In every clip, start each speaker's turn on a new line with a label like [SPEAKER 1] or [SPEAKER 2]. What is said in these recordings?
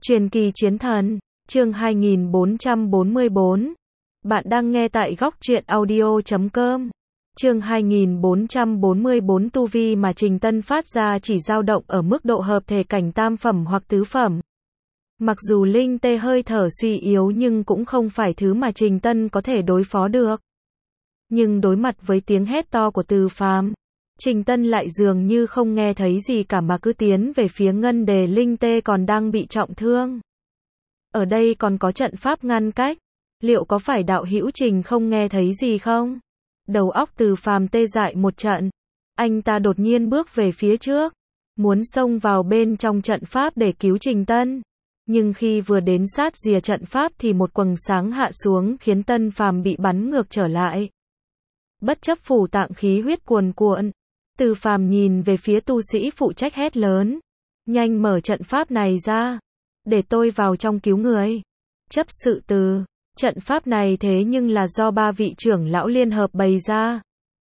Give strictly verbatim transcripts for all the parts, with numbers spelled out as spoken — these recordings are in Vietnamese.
[SPEAKER 1] Truyền kỳ chiến thần, chương hai nghìn bốn trăm bốn mươi bốn. Bạn đang nghe tại góc truyện audio chấm com. Chương hai nghìn bốn trăm bốn mươi bốn. Tu vi mà Trình Tân phát ra chỉ dao động ở mức độ hợp thể cảnh tam phẩm hoặc tứ phẩm. Mặc dù linh tê hơi thở suy yếu nhưng cũng không phải thứ mà Trình Tân có thể đối phó được. Nhưng đối mặt với tiếng hét to của Từ Phàm, Trình Tân lại dường như không nghe thấy gì cả mà cứ tiến về phía ngân đề linh tê còn đang bị trọng thương. Ở đây còn có trận pháp ngăn cách, liệu có phải đạo hữu Trình không nghe thấy gì không? Đầu óc Từ Phàm tê dại một trận, anh ta đột nhiên bước về phía trước, muốn xông vào bên trong trận pháp để cứu Trình Tân. Nhưng khi vừa đến sát rìa trận pháp thì một quầng sáng hạ xuống khiến Tân Phàm bị bắn ngược trở lại. Bất chấp phủ tạng khí huyết cuồn cuộn, Từ Phàm nhìn về phía tu sĩ phụ trách hét lớn: "Nhanh mở trận pháp này ra, để tôi vào trong cứu người." Chấp sự từ, trận pháp này thế nhưng là do ba vị trưởng lão liên hợp bày ra.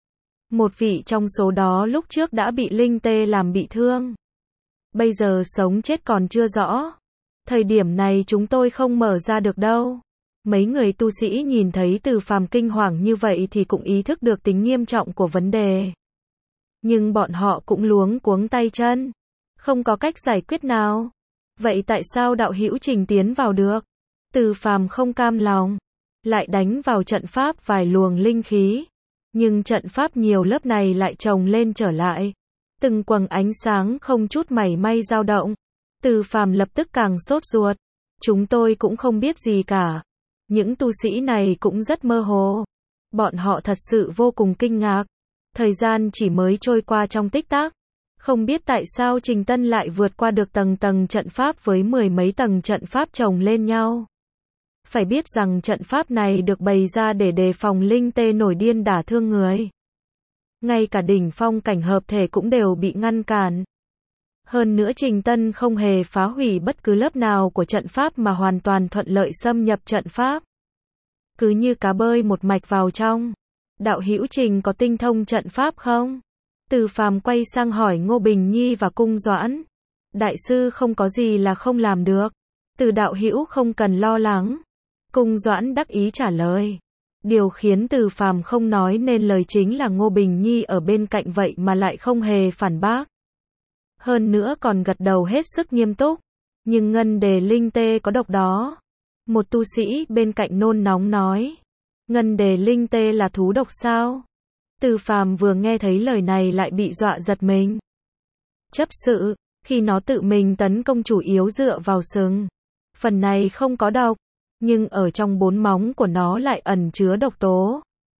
[SPEAKER 1] Một vị trong số đó lúc trước đã bị linh tê làm bị thương. Bây giờ sống chết còn chưa rõ. Thời điểm này chúng tôi không mở ra được đâu. Mấy người tu sĩ nhìn thấy Từ Phàm kinh hoàng như vậy thì cũng ý thức được tính nghiêm trọng của vấn đề. Nhưng bọn họ cũng luống cuống tay chân, không có cách giải quyết nào. Vậy tại sao đạo hữu Trình tiến vào được? Từ Phàm không cam lòng, lại đánh vào trận pháp vài luồng linh khí. Nhưng trận pháp nhiều lớp này lại chồng lên trở lại. Từng quầng ánh sáng không chút mảy may dao động. Từ Phàm lập tức càng sốt ruột. Chúng tôi cũng không biết gì cả. Những tu sĩ này cũng rất mơ hồ. Bọn họ thật sự vô cùng kinh ngạc. Thời gian chỉ mới trôi qua trong tích tắc. Không biết tại sao Trình Tân lại vượt qua được tầng tầng trận pháp với mười mấy tầng trận pháp chồng lên nhau. Phải biết rằng trận pháp này được bày ra để đề phòng linh tê nổi điên đả thương người. Ngay cả đỉnh phong cảnh hợp thể cũng đều bị ngăn cản. Hơn nữa Trình Tân không hề phá hủy bất cứ lớp nào của trận pháp mà hoàn toàn thuận lợi xâm nhập trận pháp. Cứ như cá bơi một mạch vào trong. Đạo hữu Trình có tinh thông trận pháp không? Từ Phàm quay sang hỏi Ngô Bình Nhi và Cung Doãn. Đại sư không có gì là không làm được. Từ đạo hữu không cần lo lắng. Cung Doãn đắc ý trả lời. Điều khiến Từ Phàm không nói nên lời chính là Ngô Bình Nhi ở bên cạnh vậy mà lại không hề phản bác. Hơn nữa còn gật đầu hết sức nghiêm túc. Nhưng ngân đề linh tê có độc đó. Một tu sĩ bên cạnh nôn nóng nói. Ngân đề linh tê là thú độc sao? Từ Phàm vừa nghe thấy lời này lại bị dọa giật mình. Chấp sự, khi nó tự mình tấn công chủ yếu dựa vào sừng. Phần này không có độc, nhưng ở trong bốn móng của nó lại ẩn chứa độc tố.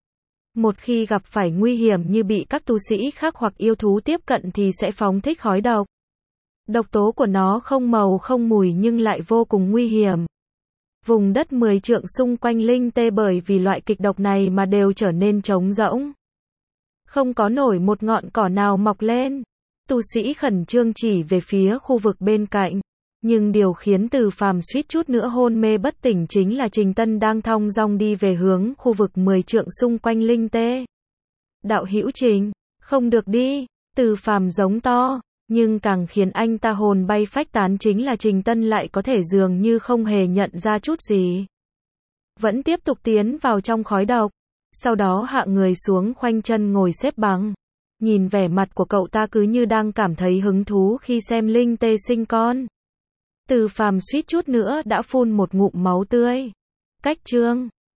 [SPEAKER 1] Một khi gặp phải nguy hiểm như bị các tu sĩ khác hoặc yêu thú tiếp cận thì sẽ phóng thích khói độc. Độc tố của nó không màu không mùi nhưng lại vô cùng nguy hiểm. Vùng đất mười trượng xung quanh linh tê bởi vì loại kịch độc này mà đều trở nên trống rỗng. Không có nổi một ngọn cỏ nào mọc lên. Tu sĩ khẩn trương chỉ về phía khu vực bên cạnh. Nhưng điều khiến Từ Phàm suýt chút nữa hôn mê bất tỉnh chính là Trình Tân đang thong dong đi về hướng khu vực mười trượng xung quanh linh tê. Đạo hữu Trình, không được đi. Từ Phàm giống to. Nhưng càng khiến anh ta hồn bay phách tán chính là Trình Tân lại có thể dường như không hề nhận ra chút gì. Vẫn tiếp tục tiến vào trong khói độc. Sau đó hạ người xuống khoanh chân ngồi xếp bằng. Nhìn vẻ mặt của cậu ta cứ như đang cảm thấy hứng thú khi xem linh tê sinh con. Từ Phàm suýt chút nữa đã phun một ngụm máu tươi. Cách chương